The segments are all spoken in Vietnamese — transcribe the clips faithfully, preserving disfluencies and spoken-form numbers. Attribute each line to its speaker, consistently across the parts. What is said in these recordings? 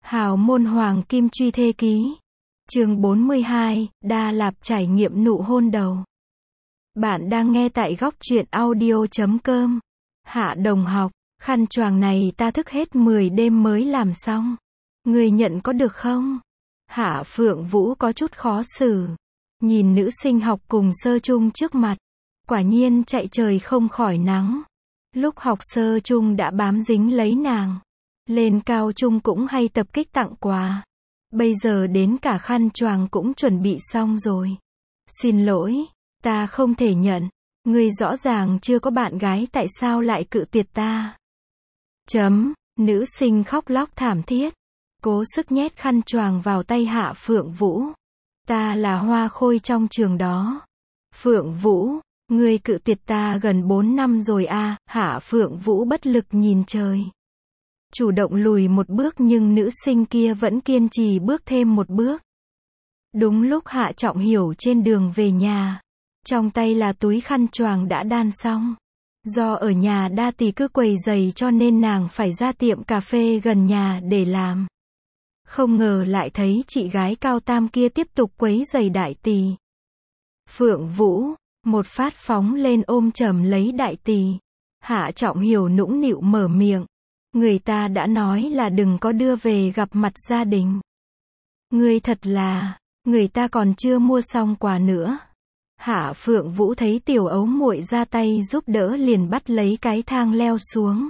Speaker 1: Hào môn hoàng kim truy thê ký. Chương bốn mươi hai, Đa Lạp trải nghiệm nụ hôn đầu. Bạn đang nghe tại góc truyện audio chấm com. Hạ đồng học, khăn choàng này ta thức hết mười đêm mới làm xong. Người nhận có được không? Hạ Phượng Vũ có chút khó xử. Nhìn nữ sinh học cùng sơ chung trước mặt. Quả nhiên chạy trời không khỏi nắng. Lúc học sơ chung đã bám dính lấy nàng. Lên cao trung cũng hay tập kích tặng quà. Bây giờ đến cả khăn choàng cũng chuẩn bị xong rồi. Xin lỗi, ta không thể nhận. Ngươi rõ ràng chưa có bạn gái tại sao lại cự tuyệt ta? Chấm, nữ sinh khóc lóc thảm thiết. Cố sức nhét khăn choàng vào tay Hạ Phượng Vũ. Ta là hoa khôi trong trường đó. Phượng Vũ, ngươi cự tuyệt ta gần bốn năm rồi à? Hạ Phượng Vũ bất lực nhìn trời. Chủ động lùi một bước nhưng nữ sinh kia vẫn kiên trì bước thêm một bước. Đúng lúc Hạ Trọng Hiểu trên đường về nhà. Trong tay là túi khăn choàng đã đan xong. Do ở nhà đa tỷ cứ quầy giày cho nên nàng phải ra tiệm cà phê gần nhà để làm. Không ngờ lại thấy chị gái cao tam kia tiếp tục quấy giày đại tỷ. Phượng Vũ, một phát phóng lên ôm chầm lấy đại tỷ. Hạ Trọng Hiểu nũng nịu mở miệng. Người ta đã nói là đừng có đưa về gặp mặt gia đình. Ngươi thật là, người ta còn chưa mua xong quà nữa. Hạ Phượng Vũ thấy tiểu ấu muội ra tay giúp đỡ liền bắt lấy cái thang leo xuống.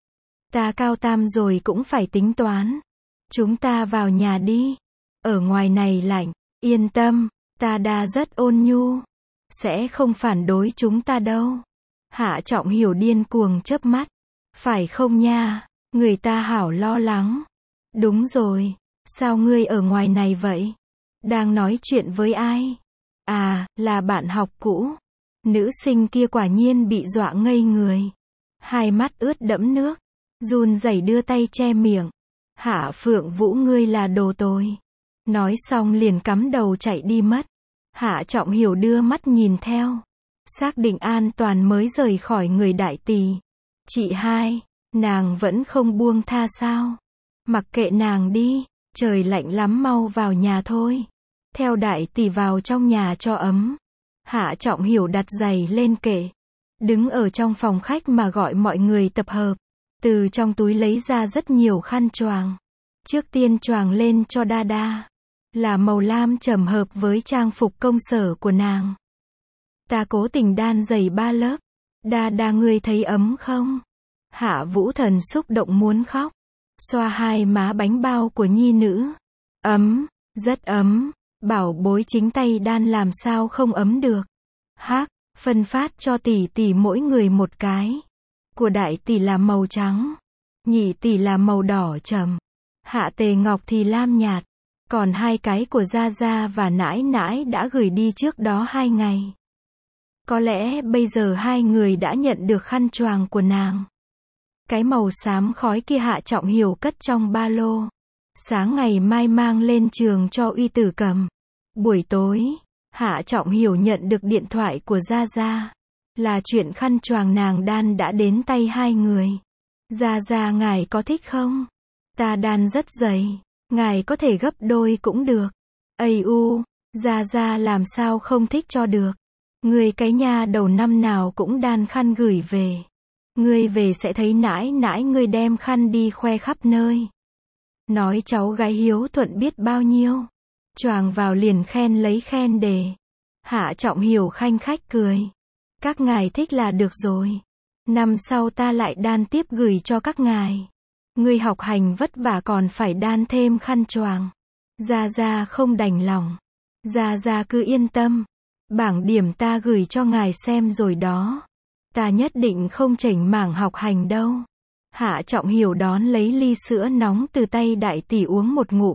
Speaker 1: Ta cao tam rồi cũng phải tính toán. Chúng ta vào nhà đi. Ở ngoài này lạnh, yên tâm, ta đa rất ôn nhu. Sẽ không phản đối chúng ta đâu. Hạ Trọng Hiểu điên cuồng chớp mắt. Phải không nha? Người ta hảo lo lắng. Đúng rồi, sao ngươi ở ngoài này vậy? Đang nói chuyện với ai? À, là bạn học cũ. Nữ sinh kia quả nhiên bị dọa ngây người. Hai mắt ướt đẫm nước. Run rẩy đưa tay che miệng. Hạ Phượng Vũ ngươi là đồ tồi. Nói xong liền cắm đầu chạy đi mất. Hạ Trọng Hiểu đưa mắt nhìn theo. Xác định an toàn mới rời khỏi người đại tỷ. Chị hai. Nàng vẫn không buông tha sao? Mặc kệ nàng đi, trời lạnh lắm mau vào nhà thôi. Theo đại tỷ vào trong nhà cho ấm. Hạ Trọng Hiểu đặt giày lên kệ. Đứng ở trong phòng khách mà gọi mọi người tập hợp. Từ trong túi lấy ra rất nhiều khăn choàng. Trước tiên choàng lên cho Đa Đa. Là màu lam trầm hợp với trang phục công sở của nàng. Ta cố tình đan giày ba lớp. Đa Đa ngươi thấy ấm không? Hạ Vũ Thần xúc động muốn khóc. Xoa hai má bánh bao của nhi nữ. Ấm, rất ấm. Bảo bối chính tay đan làm sao không ấm được. Hắc, phân phát cho tỷ tỷ mỗi người một cái. Của đại tỷ là màu trắng. Nhị tỷ là màu đỏ trầm. Hạ Tề Ngọc thì lam nhạt. Còn hai cái của Gia Gia và Nãi Nãi đã gửi đi trước đó hai ngày. Có lẽ bây giờ hai người đã nhận được khăn choàng của nàng. Cái màu xám khói kia Hạ Trọng Hiểu cất trong ba lô. Sáng ngày mai mang lên trường cho Uy Tử cầm. Buổi tối, Hạ Trọng Hiểu nhận được điện thoại của Gia Gia. Là chuyện khăn choàng nàng đan đã đến tay hai người. Gia Gia ngài có thích không? Ta đan rất dày. Ngài có thể gấp đôi cũng được. Ây u, Gia Gia làm sao không thích cho được. Người cái nha đầu năm nào cũng đan khăn gửi về. Ngươi về sẽ thấy nãi nãi ngươi đem khăn đi khoe khắp nơi. Nói cháu gái hiếu thuận biết bao nhiêu. Choàng vào liền khen lấy khen đề. Hạ Trọng Hiểu khanh khách cười. Các ngài thích là được rồi. Năm sau ta lại đan tiếp gửi cho các ngài. Ngươi học hành vất vả còn phải đan thêm khăn choàng. Gia Gia không đành lòng. Gia Gia cứ yên tâm. Bảng điểm ta gửi cho ngài xem rồi đó. Ta nhất định không chểnh mảng học hành đâu. Hạ Trọng Hiểu đón lấy ly sữa nóng từ tay đại tỷ uống một ngụm.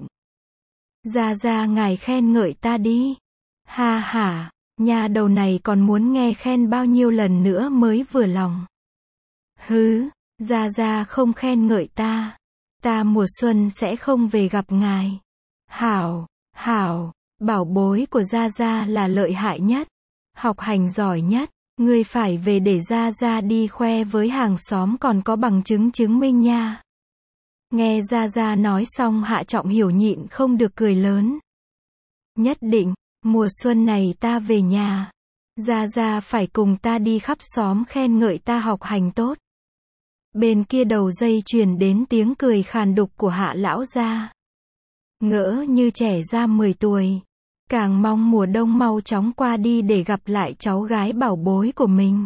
Speaker 1: Gia Gia ngài khen ngợi ta đi. Ha ha, nhà đầu này còn muốn nghe khen bao nhiêu lần nữa mới vừa lòng. Hứ, Gia Gia không khen ngợi ta. Ta mùa xuân sẽ không về gặp ngài. Hảo, hảo, bảo bối của Gia Gia là lợi hại nhất. Học hành giỏi nhất. Ngươi phải về để Gia Gia đi khoe với hàng xóm còn có bằng chứng chứng minh nha. Nghe Gia Gia nói xong Hạ Trọng Hiểu nhịn không được cười lớn. Nhất định, mùa xuân này ta về nhà. Gia Gia phải cùng ta đi khắp xóm khen ngợi ta học hành tốt. Bên kia đầu dây truyền đến tiếng cười khàn đục của Hạ lão gia. Ngỡ như trẻ ra mười tuổi. Càng mong mùa đông mau chóng qua đi để gặp lại cháu gái bảo bối của mình.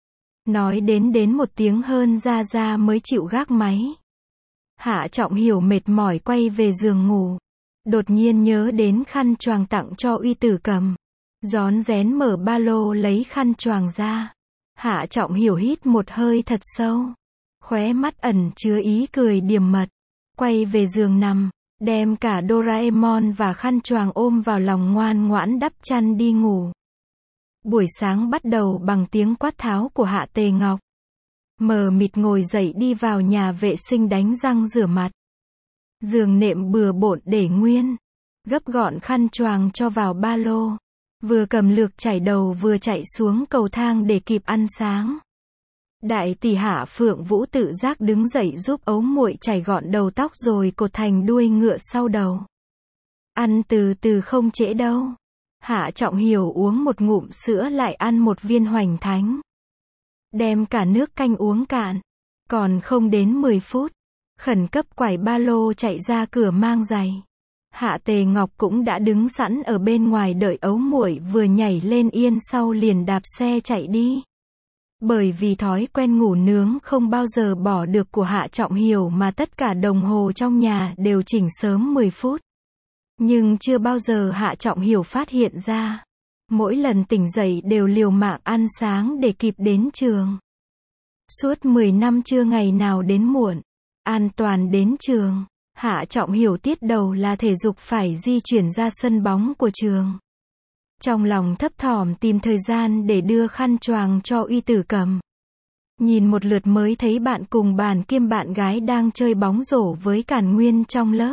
Speaker 1: Nói đến đến một tiếng hơn Gia Gia mới chịu gác máy. Hạ Trọng Hiểu mệt mỏi quay về giường ngủ. Đột nhiên nhớ đến khăn choàng tặng cho Uy Tử Cầm. Rón rén mở ba lô lấy khăn choàng ra. Hạ Trọng Hiểu hít một hơi thật sâu. Khóe mắt ẩn chứa ý cười điềm mật. Quay về giường nằm. Đem cả Doraemon và khăn choàng ôm vào lòng ngoan ngoãn đắp chăn đi ngủ. Buổi sáng bắt đầu bằng tiếng quát tháo của Hạ Tề Ngọc. Mờ mịt ngồi dậy đi vào nhà vệ sinh đánh răng rửa mặt. Giường nệm bừa bộn để nguyên. Gấp gọn khăn choàng cho vào ba lô. Vừa cầm lược chải đầu vừa chạy xuống cầu thang để kịp ăn sáng. Đại tỷ Hạ Phượng Vũ tự giác đứng dậy giúp ấu muội chải gọn đầu tóc rồi cột thành đuôi ngựa sau đầu. Ăn từ từ không trễ đâu. Hạ Trọng Hiểu uống một ngụm sữa lại ăn một viên hoành thánh. Đem cả nước canh uống cạn. Còn không đến mười phút. Khẩn cấp quải ba lô chạy ra cửa mang giày. Hạ Tề Ngọc cũng đã đứng sẵn ở bên ngoài đợi ấu muội vừa nhảy lên yên sau liền đạp xe chạy đi. Bởi vì thói quen ngủ nướng không bao giờ bỏ được của Hạ Trọng Hiểu mà tất cả đồng hồ trong nhà đều chỉnh sớm mười phút. Nhưng chưa bao giờ Hạ Trọng Hiểu phát hiện ra. Mỗi lần tỉnh dậy đều liều mạng ăn sáng để kịp đến trường. Suốt mười năm chưa ngày nào đến muộn. An toàn đến trường. Hạ Trọng Hiểu tiết đầu là thể dục phải di chuyển ra sân bóng của trường. Trong lòng thấp thỏm tìm thời gian để đưa khăn choàng cho Uy Tử Cầm. Nhìn một lượt mới thấy bạn cùng bàn kiêm bạn gái đang chơi bóng rổ với Càn Nguyên trong lớp.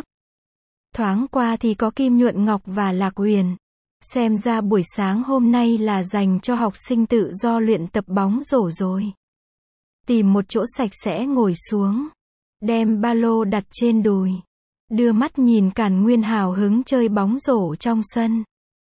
Speaker 1: Thoáng qua thì có Kim Nhuận Ngọc và Lạc Huyền. Xem ra buổi sáng hôm nay là dành cho học sinh tự do luyện tập bóng rổ rồi. Tìm một chỗ sạch sẽ ngồi xuống. Đem ba lô đặt trên đùi. Đưa mắt nhìn Càn Nguyên hào hứng chơi bóng rổ trong sân.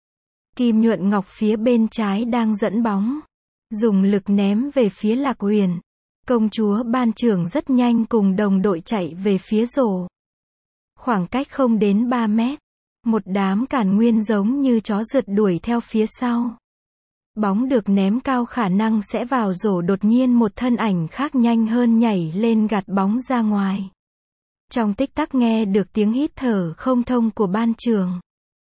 Speaker 1: Kim Nhuận Ngọc phía bên trái đang dẫn bóng. Dùng lực ném về phía Lạc Huyền. Công chúa ban trưởng rất nhanh cùng đồng đội chạy về phía rổ. Khoảng cách không đến ba mét. Một đám Càn Nguyên giống như chó rượt đuổi theo phía sau. Bóng được ném cao khả năng sẽ vào rổ, đột nhiên một thân ảnh khác nhanh hơn nhảy lên gạt bóng ra ngoài. Trong tích tắc nghe được tiếng hít thở không thông của ban trưởng.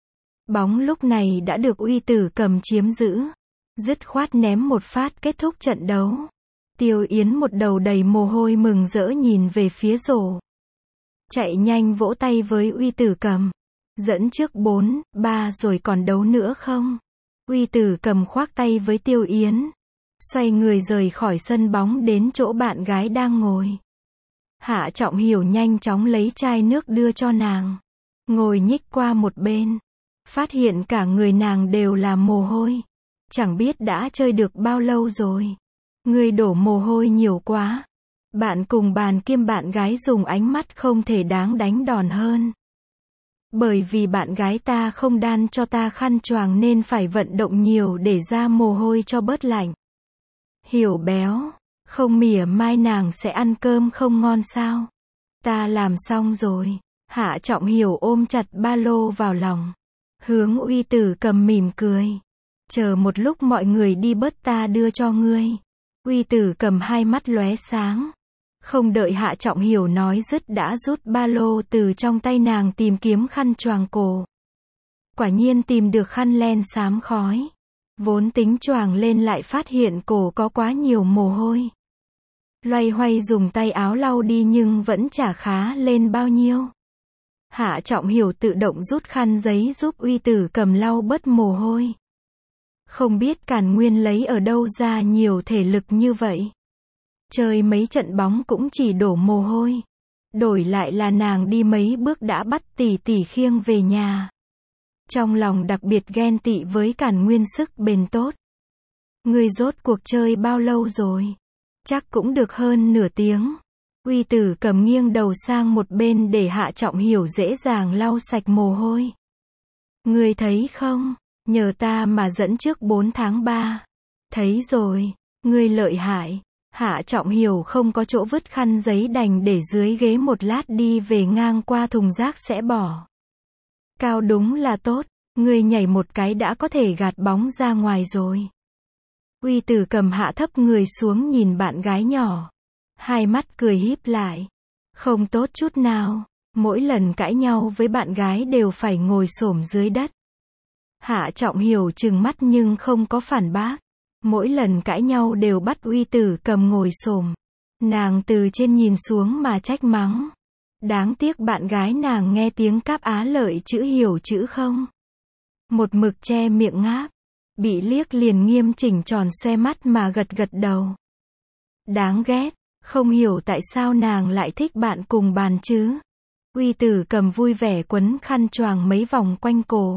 Speaker 1: Bóng lúc này đã được Uy Tử Cầm chiếm giữ. Dứt khoát ném một phát kết thúc trận đấu. Tiêu Yến một đầu đầy mồ hôi mừng rỡ nhìn về phía rổ. Chạy nhanh vỗ tay với Uy Tử Cầm. Dẫn trước bốn, ba rồi còn đấu nữa không? Uy Tử Cầm khoác tay với Tiêu Yến. Xoay người rời khỏi sân bóng đến chỗ bạn gái đang ngồi. Hạ Trọng Hiểu nhanh chóng lấy chai nước đưa cho nàng. Ngồi nhích qua một bên. Phát hiện cả người nàng đều là mồ hôi. Chẳng biết đã chơi được bao lâu rồi. Ngươi đổ mồ hôi nhiều quá. Bạn cùng bàn kiêm bạn gái dùng ánh mắt không thể đáng đánh đòn hơn. Bởi vì bạn gái ta không đan cho ta khăn choàng nên phải vận động nhiều để ra mồ hôi cho bớt lạnh. Hiểu béo, không mỉa mai nàng sẽ ăn cơm không ngon sao? Ta làm xong rồi. Hạ Trọng Hiểu ôm chặt ba lô vào lòng. Hướng Uy Tử Cầm mỉm cười. Chờ một lúc mọi người đi bớt ta đưa cho ngươi. Uy Tử Cầm hai mắt lóe sáng. Không đợi Hạ Trọng Hiểu nói dứt đã rút ba lô từ trong tay nàng tìm kiếm khăn choàng cổ. Quả nhiên tìm được khăn len xám khói. Vốn tính choàng lên lại phát hiện cổ có quá nhiều mồ hôi. Loay hoay dùng tay áo lau đi nhưng vẫn chả khá lên bao nhiêu. Hạ Trọng Hiểu tự động rút khăn giấy giúp Uy Tử Cầm lau bớt mồ hôi. Không biết Càn Nguyên lấy ở đâu ra nhiều thể lực như vậy. Chơi mấy trận bóng cũng chỉ đổ mồ hôi. Đổi lại là nàng đi mấy bước đã bắt tỷ tỷ khiêng về nhà. Trong lòng đặc biệt ghen tị với Càn Nguyên sức bền tốt. Ngươi rốt cuộc chơi bao lâu rồi? Chắc cũng được hơn nửa tiếng. Uy Tử Cầm nghiêng đầu sang một bên để Hạ Trọng Hiểu dễ dàng lau sạch mồ hôi. Ngươi thấy không, nhờ ta mà dẫn trước bốn tháng ba. Thấy rồi, ngươi lợi hại. Hạ Trọng Hiểu không có chỗ vứt khăn giấy đành để dưới ghế một lát đi về ngang qua thùng rác sẽ bỏ. Cao đúng là tốt, ngươi nhảy một cái đã có thể gạt bóng ra ngoài rồi. Uy Tử Cầm hạ thấp người xuống nhìn bạn gái nhỏ. Hai mắt cười híp lại. Không tốt chút nào, mỗi lần cãi nhau với bạn gái đều phải ngồi xổm dưới đất. Hạ Trọng Hiểu trừng mắt nhưng không có phản bác. Mỗi lần cãi nhau đều bắt Uy Tử Cầm ngồi xổm. Nàng từ trên nhìn xuống mà trách mắng. Đáng tiếc bạn gái nàng nghe tiếng Cáp Á Lợi chữ hiểu chữ không. Một mực che miệng ngáp. Bị liếc liền nghiêm chỉnh tròn xoe mắt mà gật gật đầu. Đáng ghét, không hiểu tại sao nàng lại thích bạn cùng bàn chứ. Uy Tử Cầm vui vẻ quấn khăn choàng mấy vòng quanh cổ.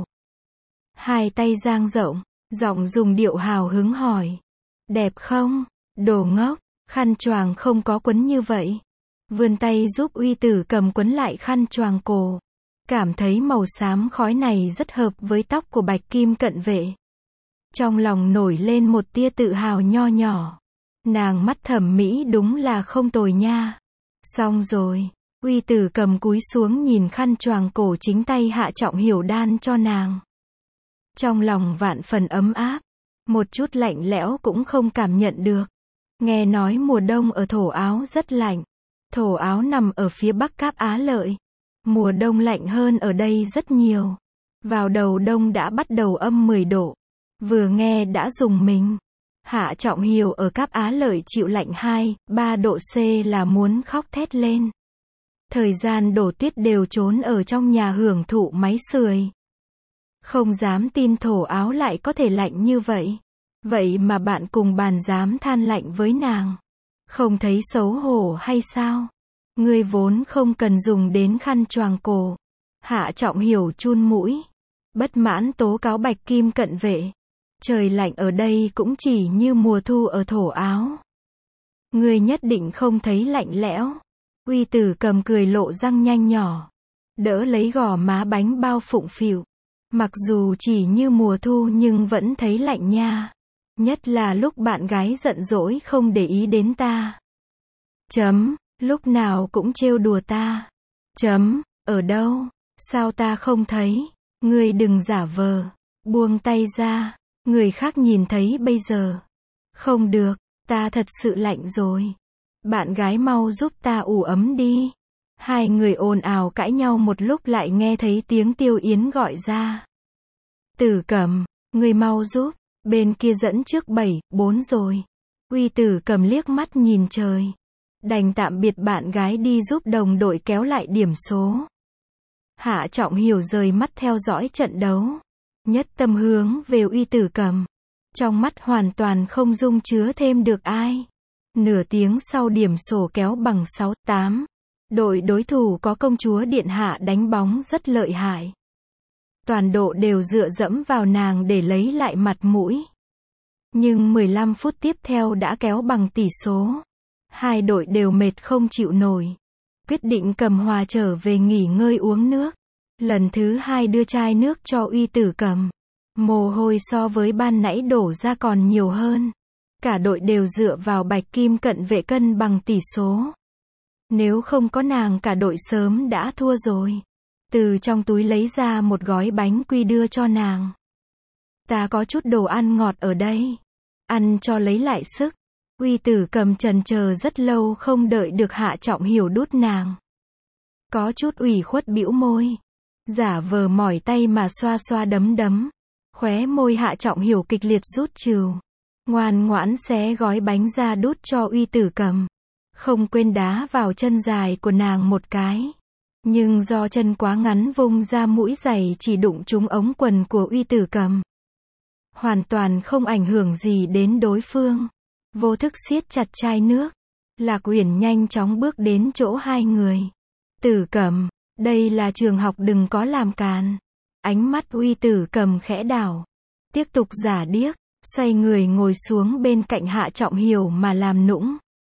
Speaker 1: Hai tay dang rộng, giọng dùng điệu hào hứng hỏi. Đẹp không? Đồ ngốc, khăn choàng không có quấn như vậy. Vươn tay giúp Uy Tử Cầm quấn lại khăn choàng cổ. Cảm thấy màu xám khói này rất hợp với tóc của Bạch Kim Cận Vệ. Trong lòng nổi lên một tia tự hào nho nhỏ. Nàng mắt thẩm mỹ đúng là không tồi nha. Xong rồi, Uy Tử Cầm cúi xuống nhìn khăn choàng cổ chính tay Hạ Trọng Hiểu đan cho nàng. Trong lòng vạn phần ấm áp, một chút lạnh lẽo cũng không cảm nhận được. Nghe nói mùa đông ở Thổ Áo rất lạnh. Thổ Áo nằm ở phía bắc Cáp Á Lợi. Mùa đông lạnh hơn ở đây rất nhiều. Vào đầu đông đã bắt đầu âm mười độ. Vừa nghe đã rùng mình. Hạ Trọng Hiểu ở Cáp Á Lợi chịu lạnh hai, ba độ C là muốn khóc thét lên. Thời gian đổ tuyết đều trốn ở trong nhà hưởng thụ máy sưởi. Không dám tin Thổ Áo lại có thể lạnh như vậy. Vậy mà bạn cùng bàn dám than lạnh với nàng. Không thấy xấu hổ hay sao? Ngươi vốn không cần dùng đến khăn choàng cổ. Hạ Trọng Hiểu chun mũi. Bất mãn tố cáo Bạch Kim Cận Vệ. Trời lạnh ở đây cũng chỉ như mùa thu ở Thổ Áo. Ngươi nhất định không thấy lạnh lẽo. Uy Tử Cầm cười lộ răng nhanh nhỏ. Đỡ lấy gò má bánh bao phụng phịu. Mặc dù chỉ như mùa thu nhưng vẫn thấy lạnh nha. Nhất là lúc bạn gái giận dỗi không để ý đến ta. Chấm, lúc nào cũng trêu đùa ta. Chấm, ở đâu? Sao ta không thấy? Ngươi đừng giả vờ. Buông tay ra. Người khác nhìn thấy bây giờ. Không được, ta thật sự lạnh rồi. Bạn gái mau giúp ta ủ ấm đi. Hai người ồn ào cãi nhau một lúc lại nghe thấy tiếng Tiêu Yến gọi ra. Tử Cầm, người mau giúp. Bên kia dẫn trước bảy, bốn rồi. Uy Tử Cầm liếc mắt nhìn trời. Đành tạm biệt bạn gái đi giúp đồng đội kéo lại điểm số. Hạ Trọng Hiểu rời mắt theo dõi trận đấu. Nhất tâm hướng về Uy Tử Cầm. Trong mắt hoàn toàn không dung chứa thêm được ai. Nửa tiếng sau điểm sổ kéo bằng sáu tám. Đội đối thủ có công chúa Điện Hạ đánh bóng rất lợi hại. Toàn độ đều dựa dẫm vào nàng để lấy lại mặt mũi. Nhưng mười lăm phút tiếp theo đã kéo bằng tỷ số. Hai đội đều mệt không chịu nổi. Quyết định cầm hòa trở về nghỉ ngơi uống nước. Lần thứ hai đưa chai nước cho Uy Tử Cầm. Mồ hôi so với ban nãy đổ ra còn nhiều hơn. Cả đội đều dựa vào Bạch Kim Cận Vệ cân bằng tỷ số. Nếu không có nàng cả đội sớm đã thua rồi. Từ trong túi lấy ra một gói bánh quy đưa cho nàng. Ta có chút đồ ăn ngọt ở đây. Ăn cho lấy lại sức. Uy Tử Cầm chần chờ rất lâu không đợi được Hạ Trọng Hiểu đút nàng. Có chút ủy khuất bĩu môi. Giả vờ mỏi tay mà xoa xoa đấm đấm. Khóe môi Hạ Trọng Hiểu kịch liệt rút trừ. Ngoan ngoãn xé gói bánh ra đút cho Uy Tử Cầm. Không quên đá vào chân dài của nàng một cái. Nhưng do chân quá ngắn vung ra mũi giày chỉ đụng trúng ống quần của Uy Tử Cầm. Hoàn toàn không ảnh hưởng gì đến đối phương. Vô thức siết chặt chai nước. Lạc Uyển nhanh chóng bước đến chỗ hai người. Tử Cầm, đây là trường học đừng có làm càn. Ánh mắt Uy Tử Cầm khẽ đảo. Tiếp tục giả điếc, xoay người ngồi xuống bên cạnh Hạ Trọng Hiểu mà làm nũng.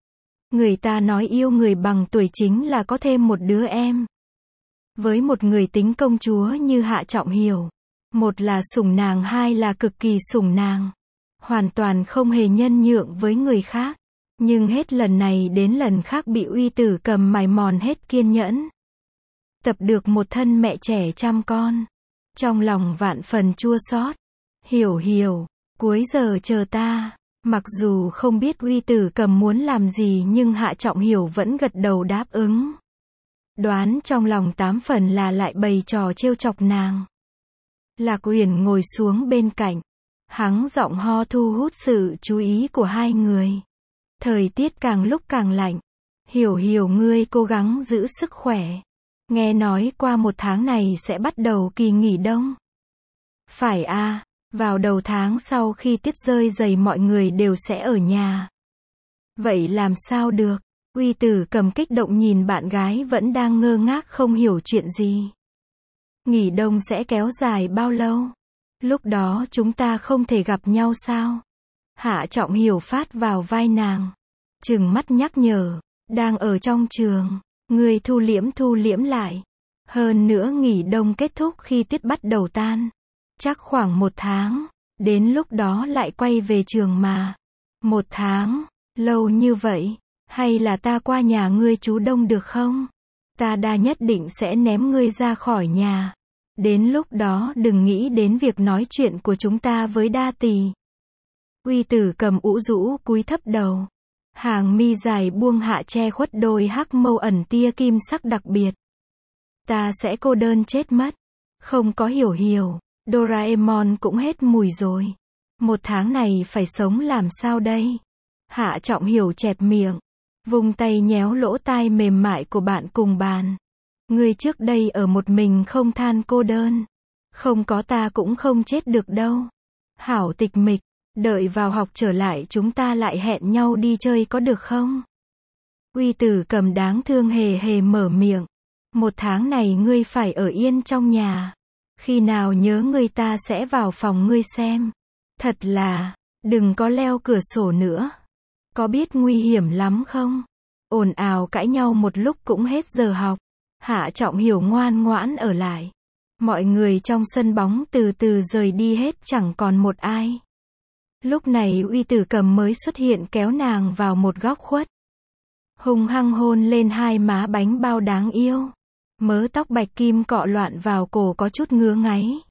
Speaker 1: Người ta nói yêu người bằng tuổi chính là có thêm một đứa em. Với một người tính công chúa như Hạ Trọng Hiểu, một là sủng nàng, hai là cực kỳ sủng nàng. Hoàn toàn không hề nhân nhượng với người khác. Nhưng hết lần này đến lần khác bị Uy Tử Cầm mài mòn hết kiên nhẫn. Tập được một thân mẹ trẻ chăm con. Trong lòng vạn phần chua xót. Hiểu hiểu, cuối giờ chờ ta. Mặc dù không biết Uy Tử Cầm muốn làm gì nhưng Hạ Trọng Hiểu vẫn gật đầu đáp ứng. Đoán trong lòng tám phần là lại bày trò trêu chọc nàng. Lạc Uyển ngồi xuống bên cạnh. Hắng giọng ho thu hút sự chú ý của hai người. Thời tiết càng lúc càng lạnh. Hiểu hiểu, ngươi cố gắng giữ sức khỏe. Nghe nói qua một tháng này sẽ bắt đầu kỳ nghỉ đông. Phải a, vào đầu tháng sau khi tuyết rơi dày mọi người đều sẽ ở nhà. Vậy làm sao được? Uy Tử Cầm kích động nhìn bạn gái vẫn đang ngơ ngác không hiểu chuyện gì. Nghỉ đông sẽ kéo dài bao lâu? Lúc đó chúng ta không thể gặp nhau sao? Hạ Trọng Hiểu phát vào vai nàng. Trừng mắt nhắc nhở. Đang ở trong trường. Ngươi thu liễm thu liễm lại. Hơn nữa nghỉ đông kết thúc khi tuyết bắt đầu tan. Chắc khoảng một tháng. Đến lúc đó lại quay về trường mà. Một tháng. Lâu như vậy. Hay là ta qua nhà ngươi trú đông được không? Ta đa nhất định sẽ ném ngươi ra khỏi nhà. Đến lúc đó đừng nghĩ đến việc nói chuyện của chúng ta với Đa Tỳ. Uy Tử Cầm ủ rũ cúi thấp đầu. Hàng mi dài buông hạ che khuất đôi hắc mâu ẩn tia kim sắc đặc biệt. Ta sẽ cô đơn chết mất. Không có hiểu hiểu. Doraemon cũng hết mùi rồi. Một tháng này phải sống làm sao đây? Hạ Trọng Hiểu chẹp miệng. Vùng tay nhéo lỗ tai mềm mại của bạn cùng bàn. Ngươi trước đây ở một mình không than cô đơn. Không có ta cũng không chết được đâu. Hảo tịch mịch. Đợi vào học trở lại chúng ta lại hẹn nhau đi chơi có được không? Uy Tử Cầm đáng thương hề hề mở miệng. Một tháng này ngươi phải ở yên trong nhà. Khi nào nhớ ngươi ta sẽ vào phòng ngươi xem. Thật là, đừng có leo cửa sổ nữa. Có biết nguy hiểm lắm không? Ồn ào cãi nhau một lúc cũng hết giờ học. Hạ Trọng Hiểu ngoan ngoãn ở lại. Mọi người trong sân bóng từ từ rời đi hết chẳng còn một ai. Lúc này Uy Tử Cầm mới xuất hiện kéo nàng vào một góc khuất. Hung hăng hôn lên hai má bánh bao đáng yêu. Mớ tóc bạch kim cọ loạn vào cổ có chút ngứa ngáy.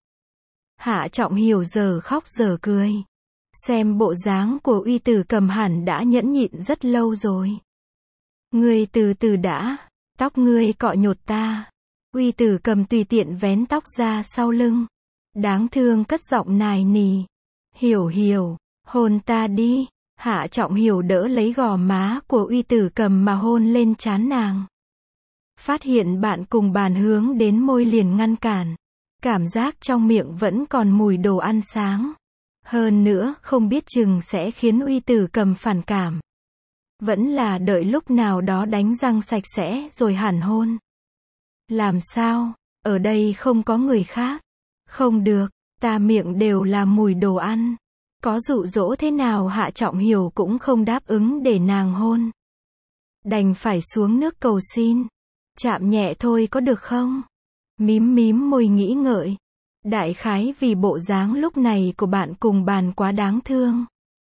Speaker 1: Hạ Trọng Hiểu giờ khóc giờ cười. Xem bộ dáng của Uy Tử Cầm hẳn đã nhẫn nhịn rất lâu rồi. Ngươi từ từ đã. Tóc ngươi cọ nhột ta. Uy Tử Cầm tùy tiện vén tóc ra sau lưng. Đáng thương cất giọng nài nỉ. Hiểu hiểu, hôn ta đi. Hạ Trọng Hiểu đỡ lấy gò má của Uy Tử Cầm mà hôn lên trán nàng. Phát hiện bạn cùng bàn hướng đến môi liền ngăn cản. Cảm giác trong miệng vẫn còn mùi đồ ăn sáng. Hơn nữa, không biết chừng sẽ khiến Uy Tử Cầm phản cảm. Vẫn là đợi lúc nào đó đánh răng sạch sẽ rồi hẳn hôn. Làm sao? Ở đây không có người khác. Không được, ta miệng đều là mùi đồ ăn. Có dụ dỗ thế nào Hạ Trọng Hiểu cũng không đáp ứng để nàng hôn. Đành phải xuống nước cầu xin. Chạm nhẹ thôi có được không? Mím mím môi nghĩ ngợi. Đại khái vì bộ dáng lúc này của bạn cùng bàn quá đáng thương.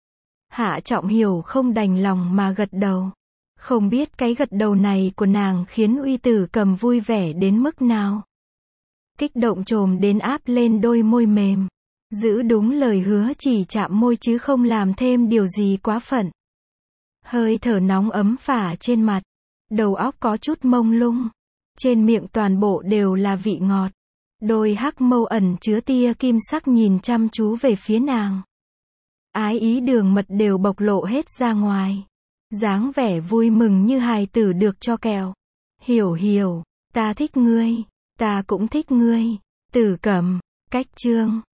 Speaker 1: Hạ Trọng Hiểu không đành lòng mà gật đầu. Không biết cái gật đầu này của nàng khiến Uy Tử Cầm vui vẻ đến mức nào. Kích động trồm đến áp lên đôi môi mềm. Giữ đúng lời hứa chỉ chạm môi chứ không làm thêm điều gì quá phận. Hơi thở nóng ấm phả trên mặt. Đầu óc có chút mông lung. Trên miệng toàn bộ đều là vị ngọt. Đôi hắc mâu ẩn chứa tia kim sắc nhìn chăm chú về phía nàng. Ái ý đường mật đều bộc lộ hết ra ngoài. Dáng vẻ vui mừng như hài tử được cho kẹo. Hiểu hiểu, ta thích ngươi, ta cũng thích ngươi. Tử Cầm, cách chương.